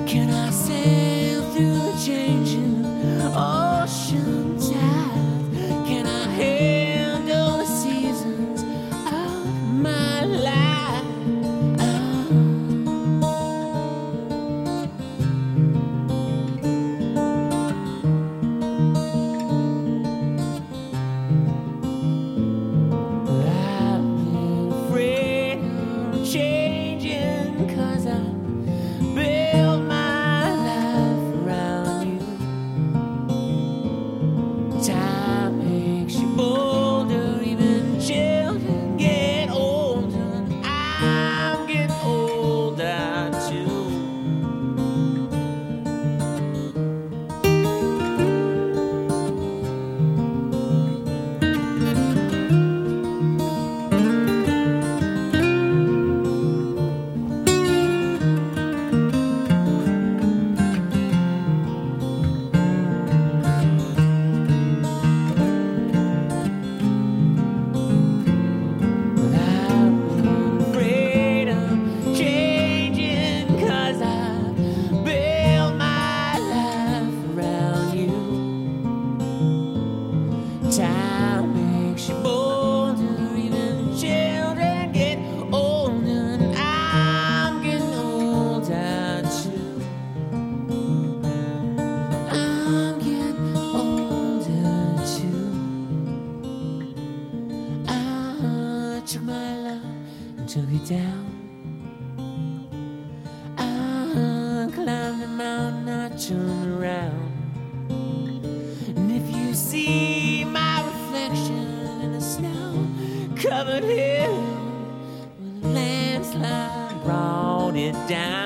Can I sail through the changing ocean tide? Can I handle the seasons of my life? I've been afraid of changing 'cause I built my life around you. Time makes you bolder, even children get older. I'm getting older too. Time makes you bolder, even children get older, and I'm getting older too. I'm getting older too. I took my love and took it down. I climbed the mountain, I turned around. And if you see my reflection in the snow-covered hill, well, the landslide brought it down.